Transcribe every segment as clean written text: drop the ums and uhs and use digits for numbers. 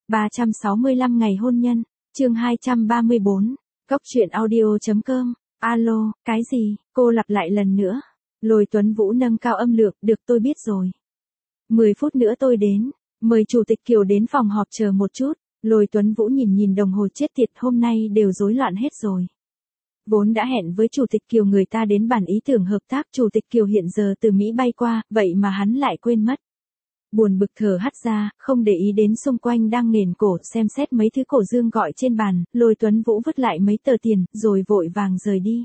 365 ngày hôn nhân, chương 234, Góc truyện audio.com, alo, cái gì, cô lặp lại lần nữa. Lôi Tuấn Vũ nâng cao âm lượng, được tôi biết rồi. 10 phút nữa tôi đến, mời Chủ tịch Kiều đến phòng họp chờ một chút. Lôi Tuấn Vũ nhìn đồng hồ chết tiệt, hôm nay đều rối loạn hết rồi. Vốn đã hẹn với Chủ tịch Kiều người ta đến bàn ý tưởng hợp tác, Chủ tịch Kiều hiện giờ từ Mỹ bay qua, vậy mà hắn lại quên mất. Buồn bực thở hắt ra, không để ý đến xung quanh đang nghển cổ, xem xét mấy thứ Cổ Dương gọi trên bàn, Lôi Tuấn Vũ vứt lại mấy tờ tiền, rồi vội vàng rời đi.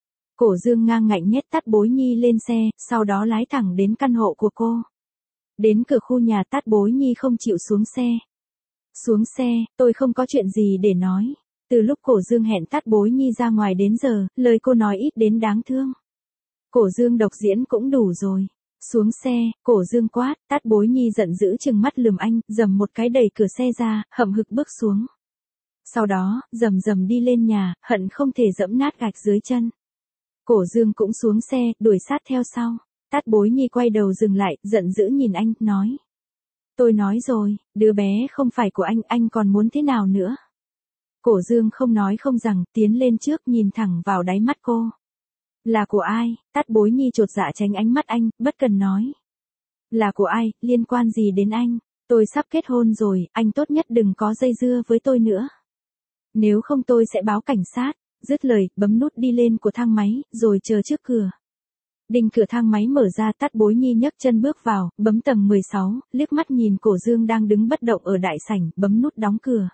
Cổ Dương ngang ngạnh nhét Tát Bối Nhi lên xe, sau đó lái thẳng đến căn hộ của cô. Đến cửa khu nhà, Tát Bối Nhi không chịu xuống xe. Xuống xe, tôi không có chuyện gì để nói. Từ lúc Cổ Dương hẹn Tát Bối Nhi ra ngoài đến giờ, lời cô nói ít đến đáng thương. Cổ Dương độc diễn cũng đủ rồi. Xuống xe, Cổ Dương quát, Tát Bối Nhi giận dữ trừng mắt lườm anh, dầm một cái đẩy cửa xe ra, hậm hực bước xuống. Sau đó, rầm đi lên nhà, hận không thể dẫm nát gạch dưới chân. Cổ Dương cũng xuống xe, đuổi sát theo sau. Tát Bối Nhi quay đầu dừng lại, giận dữ nhìn anh, nói. Tôi nói rồi, đứa bé không phải của anh còn muốn thế nào nữa? Cổ Dương không nói không rằng, tiến lên trước nhìn thẳng vào đáy mắt cô. Là của ai? Tát Bối Nhi chột dạ tránh ánh mắt anh, bất cần nói. Là của ai, liên quan gì đến anh? Tôi sắp kết hôn rồi, anh tốt nhất đừng có dây dưa với tôi nữa. Nếu không tôi sẽ báo cảnh sát. Dứt lời, bấm nút đi lên của thang máy, rồi chờ trước cửa. Đinh cửa thang máy mở ra, Tát Bối Nhi nhấc chân bước vào, bấm tầng 16, liếc mắt nhìn Cổ Dương đang đứng bất động ở đại sảnh, bấm nút đóng cửa.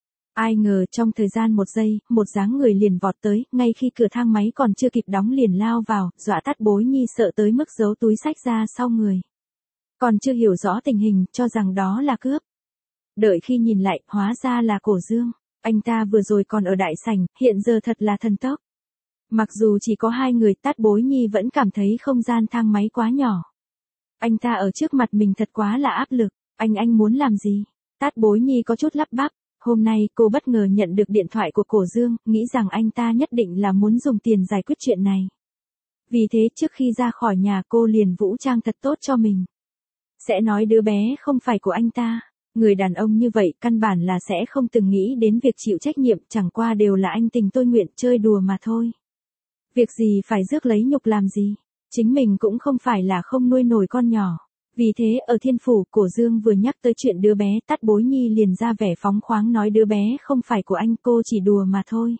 Ai ngờ trong thời gian một giây, một dáng người liền vọt tới, ngay khi cửa thang máy còn chưa kịp đóng liền lao vào, dọa Tát Bối Nhi sợ tới mức giấu túi xách ra sau người. Còn chưa hiểu rõ tình hình, cho rằng đó là cướp. Đợi khi nhìn lại, hóa ra là Cổ Dương. Anh ta vừa rồi còn ở đại sảnh, hiện giờ thật là thần tốc. Mặc dù chỉ có hai người, Tát Bối Nhi vẫn cảm thấy không gian thang máy quá nhỏ. Anh ta ở trước mặt mình thật quá là áp lực. Anh muốn làm gì? Tát Bối Nhi có chút lắp bắp. Hôm nay cô bất ngờ nhận được điện thoại của Cổ Dương, nghĩ rằng anh ta nhất định là muốn dùng tiền giải quyết chuyện này. Vì thế trước khi ra khỏi nhà cô liền vũ trang thật tốt cho mình. Sẽ nói đứa bé không phải của anh ta. Người đàn ông như vậy căn bản là sẽ không từng nghĩ đến việc chịu trách nhiệm, chẳng qua đều là anh tình tôi nguyện chơi đùa mà thôi. Việc gì phải rước lấy nhục làm gì, chính mình cũng không phải là không nuôi nổi con nhỏ. Vì thế ở Thiên Phủ, Cổ Dương vừa nhắc tới chuyện đứa bé, Tát Bối Nhi liền ra vẻ phóng khoáng nói đứa bé không phải của anh, cô chỉ đùa mà thôi.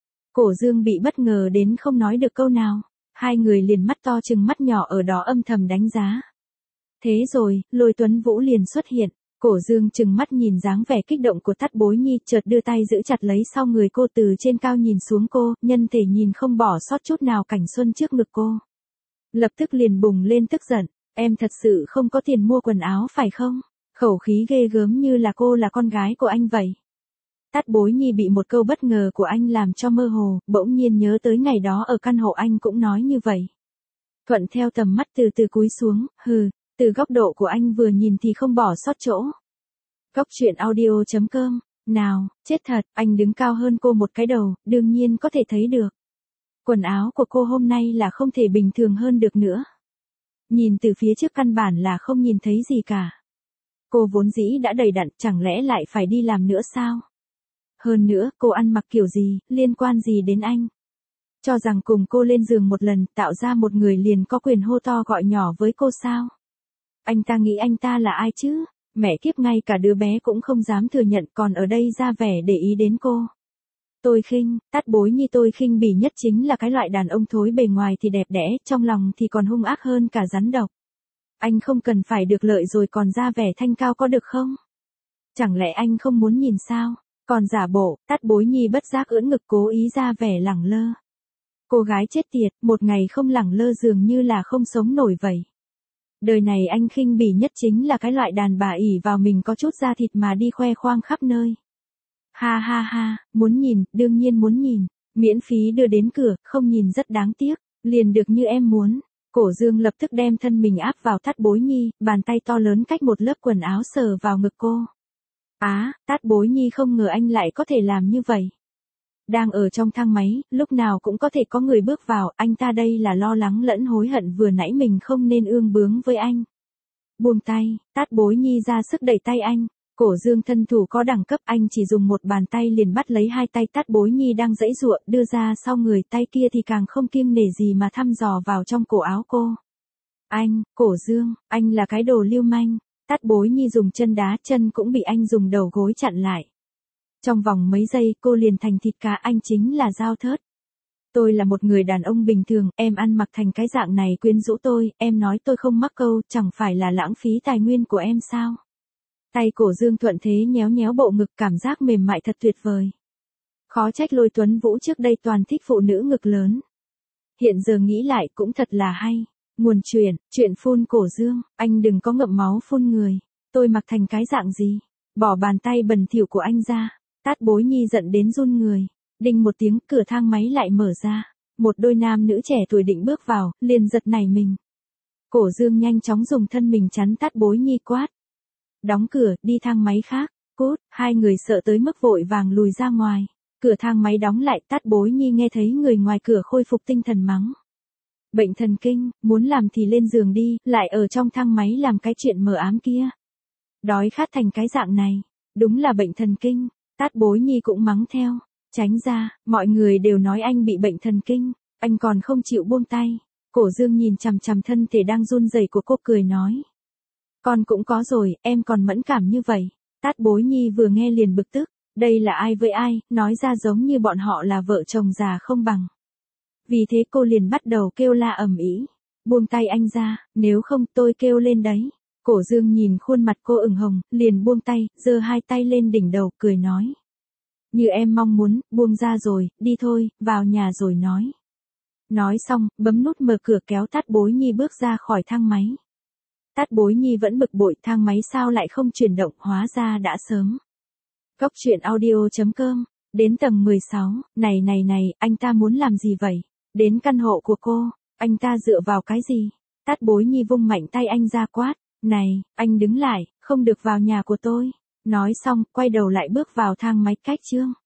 Cổ Dương bị bất ngờ đến không nói được câu nào, hai người liền mắt to chừng mắt nhỏ ở đó âm thầm đánh giá. Thế rồi, Lôi Tuấn Vũ liền xuất hiện. Cổ Dương chừng mắt nhìn dáng vẻ kích động của Tát Bối Nhi, chợt đưa tay giữ chặt lấy sau người cô, từ trên cao nhìn xuống cô, nhân thể nhìn không bỏ sót chút nào cảnh xuân trước ngực cô. Lập tức liền bùng lên tức giận, em thật sự không có tiền mua quần áo phải không? Khẩu khí ghê gớm như là cô là con gái của anh vậy. Tát Bối Nhi bị một câu bất ngờ của anh làm cho mơ hồ, bỗng nhiên nhớ tới ngày đó ở căn hộ anh cũng nói như vậy. Thuận theo tầm mắt từ từ cúi xuống, từ góc độ của anh vừa nhìn thì không bỏ sót chỗ. Góc truyện audio.com, nào, chết thật, anh đứng cao hơn cô một cái đầu, đương nhiên có thể thấy được. Quần áo của cô hôm nay là không thể bình thường hơn được nữa. Nhìn từ phía trước căn bản là không nhìn thấy gì cả. Cô vốn dĩ đã đầy đặn, chẳng lẽ lại phải đi làm nữa sao? Hơn nữa, cô ăn mặc kiểu gì, liên quan gì đến anh? Cho rằng cùng cô lên giường một lần, tạo ra một người liền có quyền hô to gọi nhỏ với cô sao? Anh ta nghĩ anh ta là ai chứ? Mẹ kiếp, ngay cả đứa bé cũng không dám thừa nhận, còn ở đây ra vẻ để ý đến cô. Tôi khinh, Tát Bối Nhi, tôi khinh bỉ nhất chính là cái loại đàn ông thối bề ngoài thì đẹp đẽ, trong lòng thì còn hung ác hơn cả rắn độc. Anh không cần phải được lợi rồi còn ra vẻ thanh cao có được không? Chẳng lẽ anh không muốn nhìn sao? Còn giả bộ, Tát Bối Nhi bất giác ưỡn ngực cố ý ra vẻ lẳng lơ. Cô gái chết tiệt, một ngày không lẳng lơ dường như là không sống nổi vậy. Đời này anh khinh bỉ nhất chính là cái loại đàn bà ỷ vào mình có chút da thịt mà đi khoe khoang khắp nơi. Ha, muốn nhìn, đương nhiên muốn nhìn, miễn phí đưa đến cửa, không nhìn rất đáng tiếc, liền được như em muốn. Cổ Dương lập tức đem thân mình áp vào Tát Bối Nhi, bàn tay to lớn cách một lớp quần áo sờ vào ngực cô. Tát Bối Nhi không ngờ anh lại có thể làm như vậy. Đang ở trong thang máy, lúc nào cũng có thể có người bước vào, anh ta đây là lo lắng lẫn hối hận vừa nãy mình không nên ương bướng với anh. Buông tay, Tát Bối Nhi ra sức đẩy tay anh, Cổ Dương thân thủ có đẳng cấp, anh chỉ dùng một bàn tay liền bắt lấy hai tay Tát Bối Nhi đang giãy giụa, đưa ra sau người, tay kia thì càng không kiêng nể gì mà thăm dò vào trong cổ áo cô. Anh, Cổ Dương, anh là cái đồ lưu manh. Tát Bối Nhi dùng chân đá chân cũng bị anh dùng đầu gối chặn lại. Trong vòng mấy giây cô liền thành thịt cá, anh chính là dao thớt. Tôi là một người đàn ông bình thường, em ăn mặc thành cái dạng này quyến rũ tôi, em nói tôi không mắc câu, chẳng phải là lãng phí tài nguyên của em sao? Tay Cổ Dương thuận thế nhéo nhéo bộ ngực, cảm giác mềm mại thật tuyệt vời. Khó trách Lôi Tuấn Vũ trước đây toàn thích phụ nữ ngực lớn. Hiện giờ nghĩ lại cũng thật là hay. Nguồn chuyện phun Cổ Dương, anh đừng có ngậm máu phun người. Tôi mặc thành cái dạng gì? Bỏ bàn tay bẩn thỉu của anh ra. Tát Bối Nhi giận đến run người. Đinh một tiếng, cửa thang máy lại mở ra. Một đôi nam nữ trẻ tuổi định bước vào, liền giật nảy mình. Cổ Dương nhanh chóng dùng thân mình chắn Tát Bối Nhi, quát. Đóng cửa, đi thang máy khác. Cút, hai người sợ tới mức vội vàng lùi ra ngoài. Cửa thang máy đóng lại, Tát Bối Nhi nghe thấy người ngoài cửa khôi phục tinh thần mắng. Bệnh thần kinh, muốn làm thì lên giường đi, lại ở trong thang máy làm cái chuyện mờ ám kia. Đói khát thành cái dạng này, đúng là bệnh thần kinh. Tát Bối Nhi cũng mắng theo. Tránh ra, mọi người đều nói anh bị bệnh thần kinh, anh còn không chịu buông tay. Cổ Dương nhìn chằm chằm thân thể đang run rẩy của cô, cười nói. Con cũng có rồi, em còn mẫn cảm như vậy. Tát Bối Nhi vừa nghe liền bực tức, đây là ai với ai, nói ra giống như bọn họ là vợ chồng già không bằng. Vì thế cô liền bắt đầu kêu la ầm ĩ. Buông tay anh ra, nếu không tôi kêu lên đấy. Cổ Dương nhìn khuôn mặt cô ửng hồng, liền buông tay, giơ hai tay lên đỉnh đầu, cười nói. Như em mong muốn, buông ra rồi, đi thôi, vào nhà rồi nói. Nói xong, bấm nút mở cửa kéo Tát Bối Nhi bước ra khỏi thang máy. Tát Bối Nhi vẫn bực bội, thang máy sao lại không chuyển động, hóa ra đã sớm. Cốc truyện audio.com, đến tầng 16, này, anh ta muốn làm gì vậy? Đến căn hộ của cô, anh ta dựa vào cái gì? Tát Bối Nhi vung mạnh tay anh ra, quát. Này, anh đứng lại, không được vào nhà của tôi. Nói xong, quay đầu lại bước vào thang máy cách Trương.